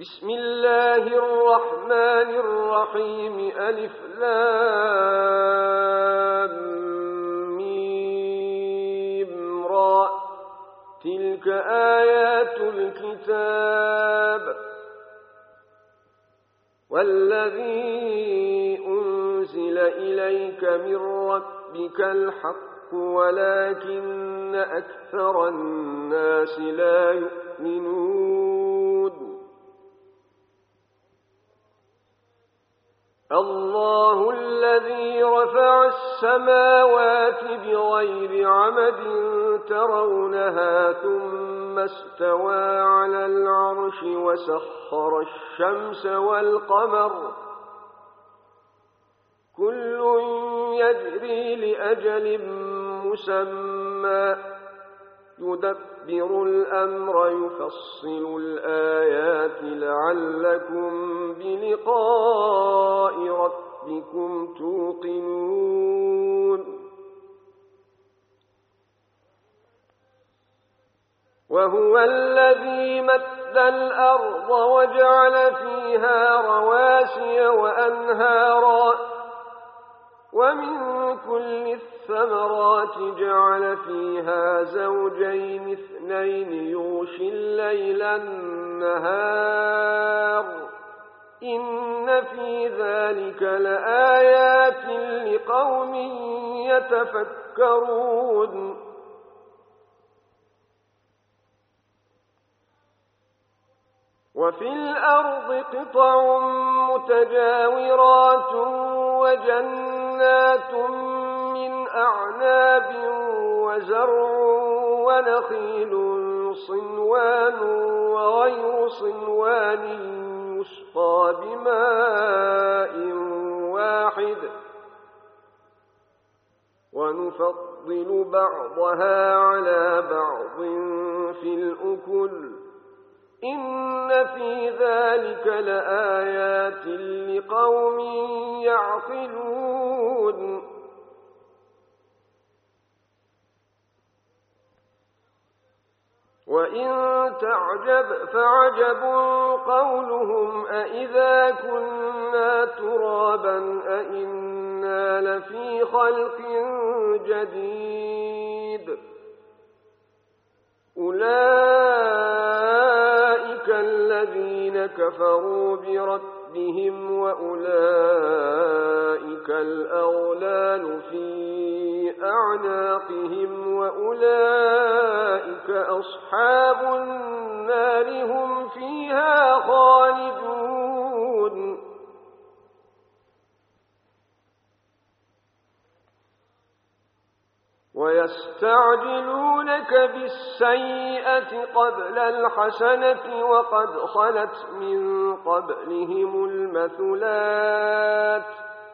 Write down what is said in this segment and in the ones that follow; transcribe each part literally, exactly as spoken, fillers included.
بسم الله الرحمن الرحيم ألف لام ميم را تلك آيات الكتاب والذي أنزل إليك من ربك الحق ولكن أكثر الناس لا يؤمنون الله الذي رفع السماوات بغير عمد ترونها ثم استوى على العرش وسخر الشمس والقمر كل يجري لأجل مسمى يدبر الأمر يفصل الآيات لعلكم بلقاء ربكم توقنون وهو الذي مد الأرض وجعل فيها رواسي وأنهارا ومن كل الثمرات جعل فيها زوجين اثنين يغشي الليل النهار إن في ذلك لآيات لقوم يتفكرون وفي الأرض قطع متجاورات وجنات من أعناب وزرع ونخيل صنوان وغير صنوان يسقى بماء واحد ونفضل بعضها على بعض في الأكل إن في ذلك لآيات لقوم يعقلون وإن تعجب فعجب قولهم أإذا كنا ترابا أإنا لفي خلق جديد أولئك الذين كفروا بربهم وأولئك الأغلال في أعناقهم وأولئك أصحاب النار هم فيها خالدون ويستعجلونك بالسيئة قبل الحسنة وقد خلت من قبلهم المثلات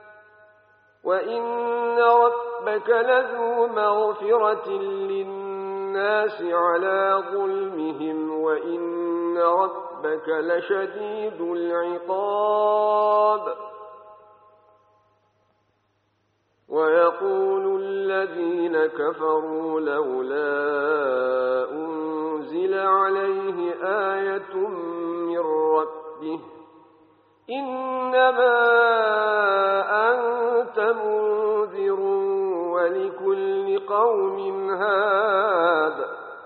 وإن ربك لذو مغفرة للناس على ظلمهم وإن ربك لشديد العقاب ويقول الذين كفروا لولا أنزل عليه آية من ربه إنما أنت منذر ولكل قوم هاد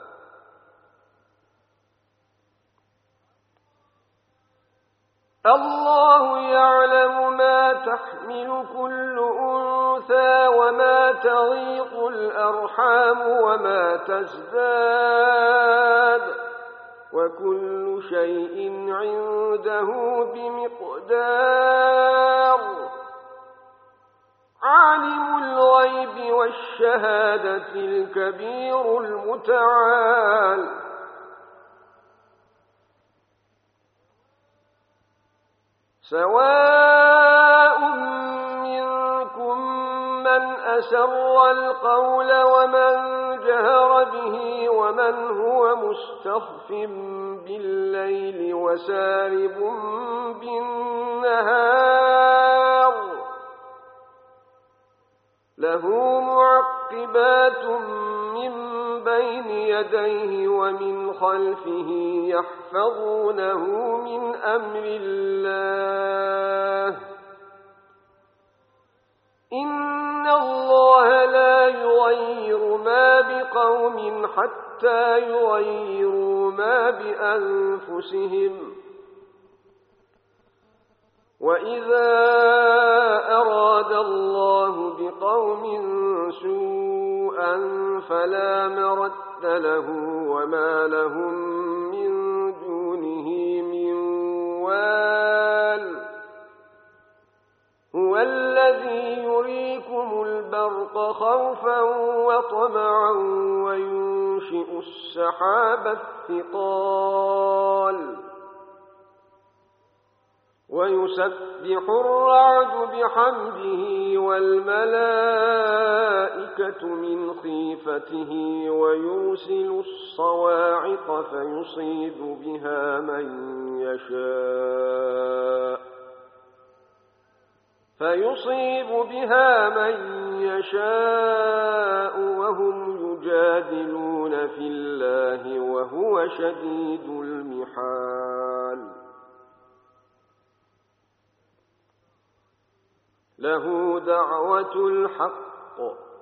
الله يعلم ما تحمل كل أنثى وما تغيض الأرحام وما تزداد وكل شيء عنده بمقدار عالم الغيب والشهادة الكبير المتعال سواء منكم من أسر القول ومن جهر به ومن هو مستخف بالليل وسارب بالنهار له معقبات معقبات من بين يديه ومن خلفه يحفظونه من أمر الله إن الله لا يغير ما بقوم حتى يغيروا ما بأنفسهم وإذا أراد الله بقوم سوءا فلا مرد له وما لهم من دونه من وال هو الذي يريكم البرق خوفا وطمعا وينشئ السحاب الثقال ويسبح الرعد بحمده والملائكة من خيفته ويرسل الصواعق فيصيب بها من يشاء فيصيب بها من يشاء وهم يجادلون في الله وهو شديد المحال له دعوة الحق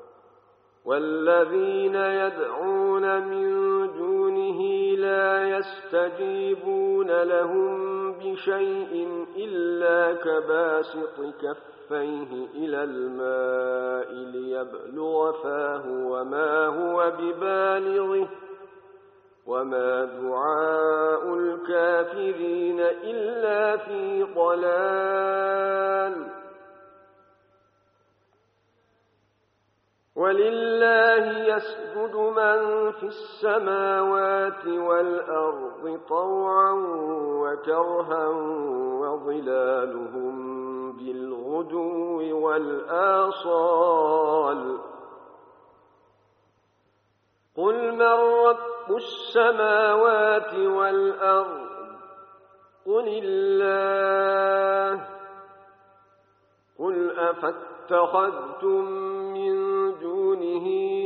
والذين يدعون من دونه لا يستجيبون لهم بشيء إلا كباسط كفيه إلى الماء ليبلغ فاه وما هو ببالغه وما دعاء الكافرين إلا في ضلال ولله يسجد من في السماوات والأرض طوعا وكرها وظلالهم بالغدو والآصال قل من رب السماوات والأرض قل الله قل أفاتخذتم من دونه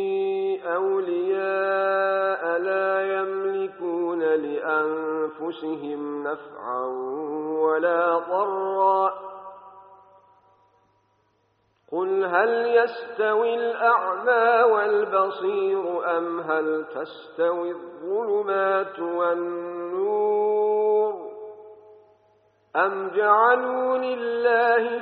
أولياء لا يملكون لأنفسهم نفعا ولا ضرا قل هل يستوي الأعمى والبصير أم هل تستوي الظلمات والنور أم جعلوا لله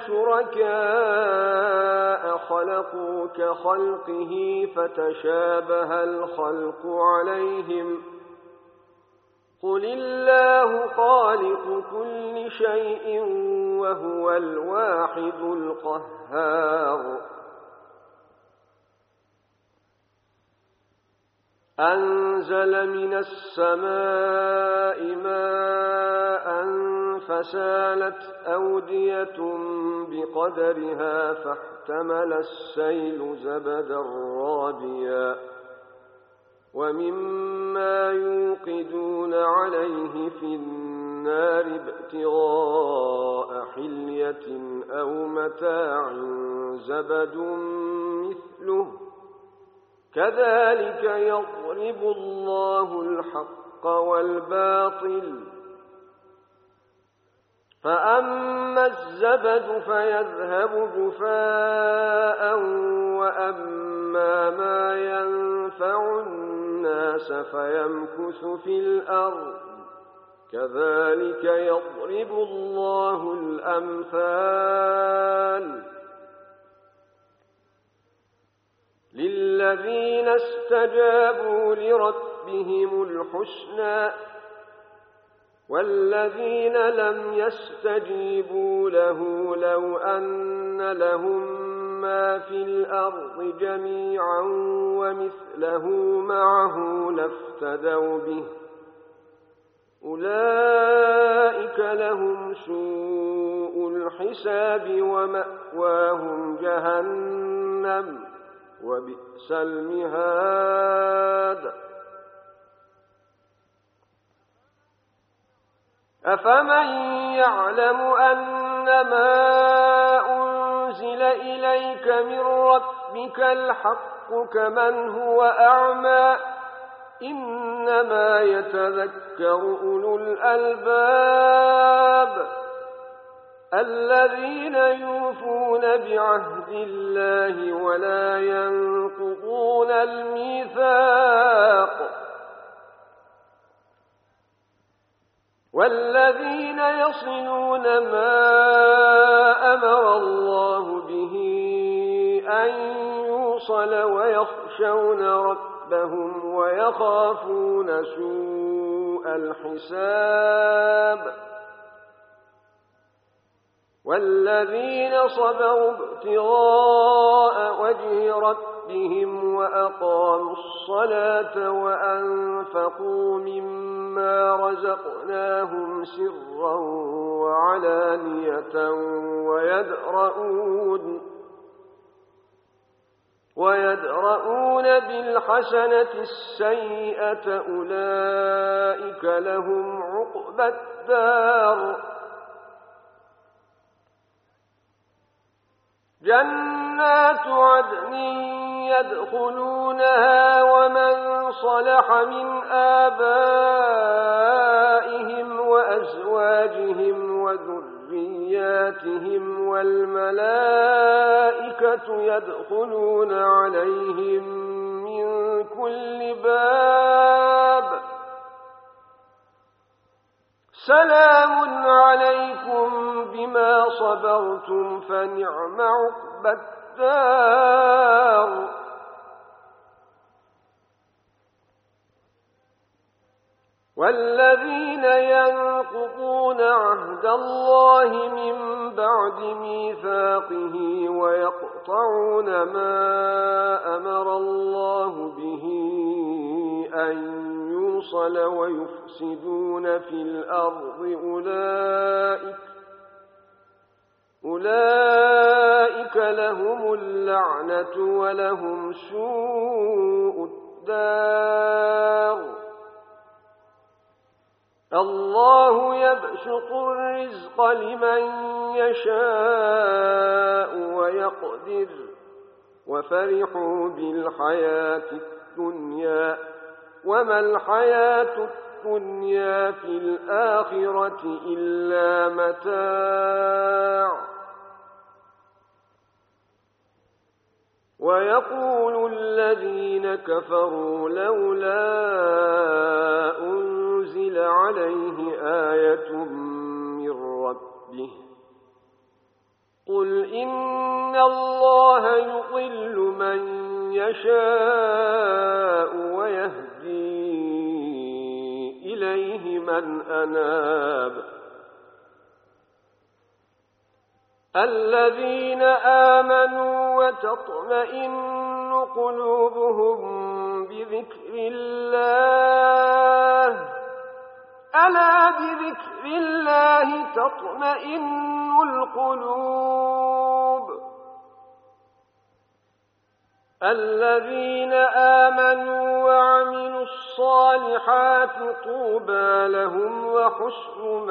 شركاء خلقوا كخلقه فتشابه الخلق عليهم قل الله خالق كل شيء وهو الواحد القهار أنزل من السماء ماء فسالت أودية بقدرها فاحتمل السيل زبدا رابيا ومما يوقدون عليه في النار ابتغاء حلية أو متاع زبد مثله كذلك يضرب الله الحق والباطل فأما الزبد فيذهب جفاء وأما ما ينفع الناس فيمكث في الأرض كذلك يضرب الله الأمثال للذين استجابوا لربهم الحسنى والذين لم يستجيبوا له لو أن لهم ما في الأرض جميعا ومثله معه لافتدوا به أولئك لهم سوء الحساب ومأواهم جهنم وبئس المهاد أفمن يعلم أنما أنزل إليك من ربك الحق الحق كمن هو أعمى إنما يتذكر أولو الألباب الذين يوفون بعهد الله ولا ينقضون الميثاق والذين يصلون ما أمر الله به أن يوصل ويخشون ربهم ويخافون سوء الحساب والذين صبروا ابتغاء وجه ربهم وأقاموا الصلاة وأنفقوا مما رزقناهم سرا وعلانية ويدرؤون ويدرؤون بالحسنة السيئة أولئك لهم عقبى الدار جنات عدن يدخلونها ومن صلح من آبائهم وأزواجهم وذرياتهم والملائكة يدخلون عليهم من كل باب سلام عليكم بما صبرتم فنعم عقبى الدار والذين ينقضون عهد الله من بعد ميثاقه ويقطعون ما أمر الله به أن يوصل ويفسدون في الأرض أولئك أولئك لهم اللعنة ولهم سوء الدار الله يبسط الرزق لمن يشاء ويقدر وفرحوا بالحياة الدنيا وما الحياة الدنيا في الآخرة إلا متاع ويقول الذين كفروا لولا أنزل عليه آية من ربه قل إن الله يضل من يشاء ويهدي إليه من أناب الذين آمنوا وتطمئن قلوبهم بذكر الله ألا بذكر الله تطمئن القلوب الذين آمنوا وعملوا الصالحات طوبى لهم وحسن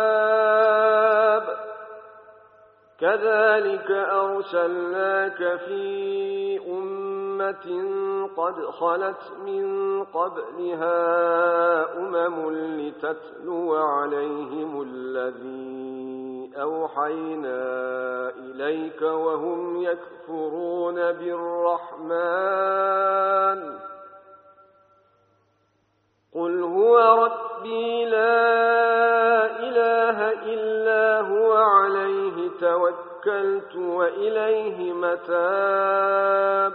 مآب كذلك أرسلناك في أمة قد خلت من قبلها أمم لتتلو عليهم الذي أوحينا إليك وهم يكفرون بالرحمن قل هو ربي لا إله إلا هو عليه توكلت وإليه متاب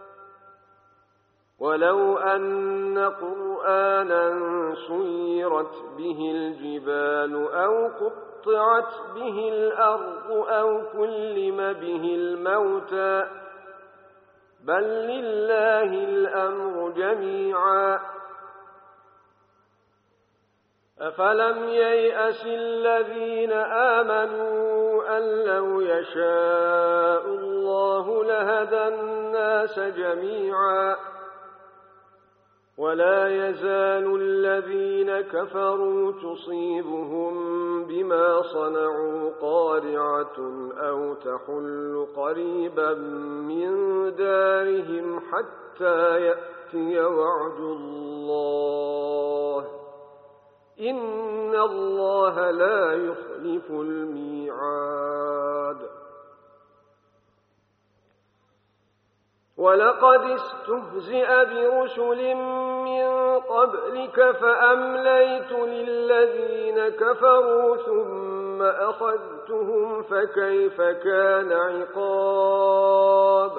ولو أن قرآنا سيرت به الجبال أو قطعت به الأرض أو كلم به الموتى بل لله الأمر جميعا أفلم ييأس الذين آمنوا أن لو يشاء الله لهدى الناس جميعا ولا يزال الذين كفروا تصيبهم بما صنعوا قارعة أو تحل قريبا من دارهم حتى يأتي وعد الله إن الله لا يخلف الميعاد. ولقد استهزئ برسل من قبلك فأمليت للذين كفروا ثم أخذتهم فكيف كان عقاب.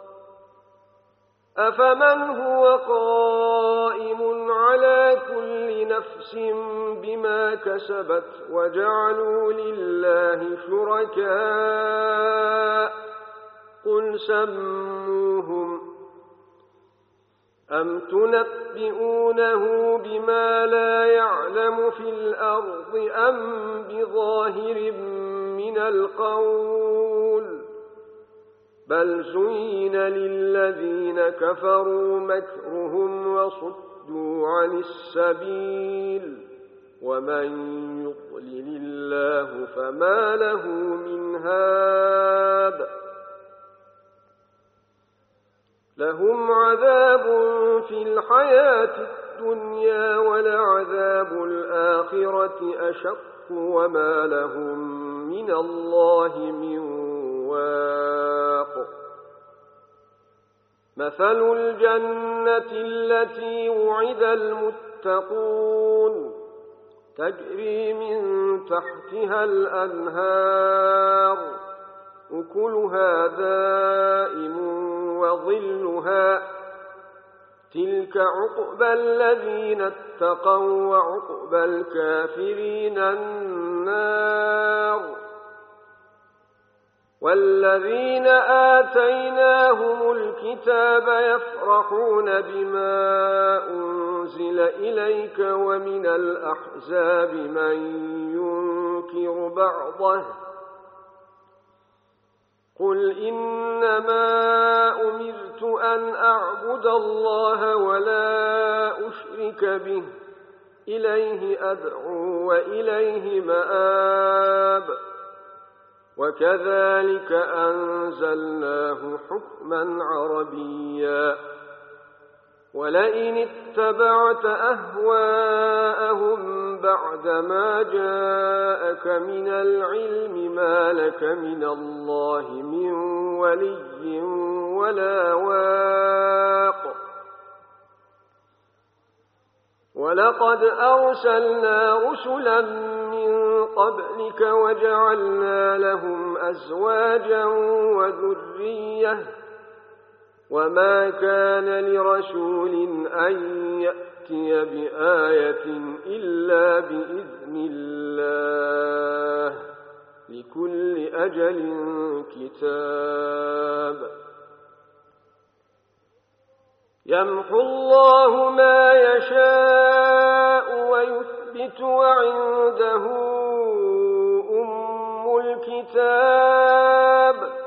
أفمن هو قائم على كل نفس بما كسبت وجعلوا لله شركاء قل سموهم أم تنبئونه بما لا يعلم في الأرض أم بظاهر من القول بل زين للذين كفروا مكرهم وصدوا عن السبيل ومن يضلل الله فما له من هاد. لهم عذاب في الحياة الدنيا ولعذاب الآخرة أشق وما لهم من الله من واق. مثل الجنة التي وعد المتقون تجري من تحتها الأنهار أكلها دائم وظلها تلك عقبى الذين اتقوا وعقبى الكافرين النار. والذين آتيناهم الكتاب يفرحون بما أنزل إليك ومن الأحزاب من ينكر بعضه قل إنما أمرت أن أعبد الله ولا أشرك به إليه أدعو وإليه مآب. وكذلك أنزلناه حكما عربيا ولئن اتبعت أهواءهم بعدما جاءك من العلم ما لك من الله من ولي ولا واق. ولقد أرسلنا رسلا من قبلك وجعلنا لهم أزواجا وذرية وما كان لرسول أن يأتي بآية إلا بإذن الله لكل أجل كتاب. يمحو الله ما يشاء ويثبت وعنده أم الكتاب.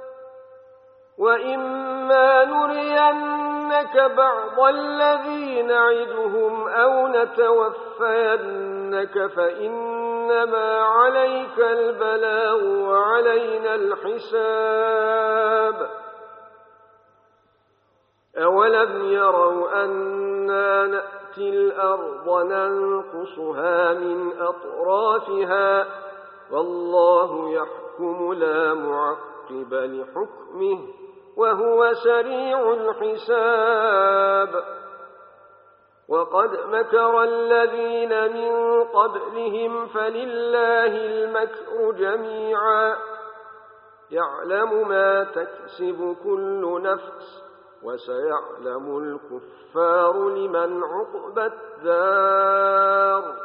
وإما نرينك بعض الذي نعدهم أو نتوفينك فإنما عليك البلاغ وعلينا الحساب. أولم يروا أنا نأتي الأرض ننقصها من أطرافها والله يحكم لا معقب لحكمه وهو سريع الحساب. وقد مكر الذين من قبلهم فلله المكر جميعا يعلم ما تكسب كل نفس وسيعلم الكفار لمن عقبى الدار.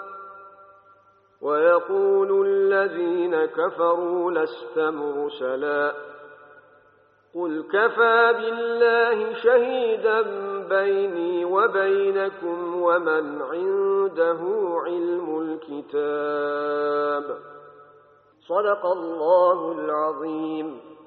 ويقول الذين كفروا لست مرسلا قل كفى بالله شهيدا بيني وبينكم ومن عنده علم الكتاب. صدق الله العظيم.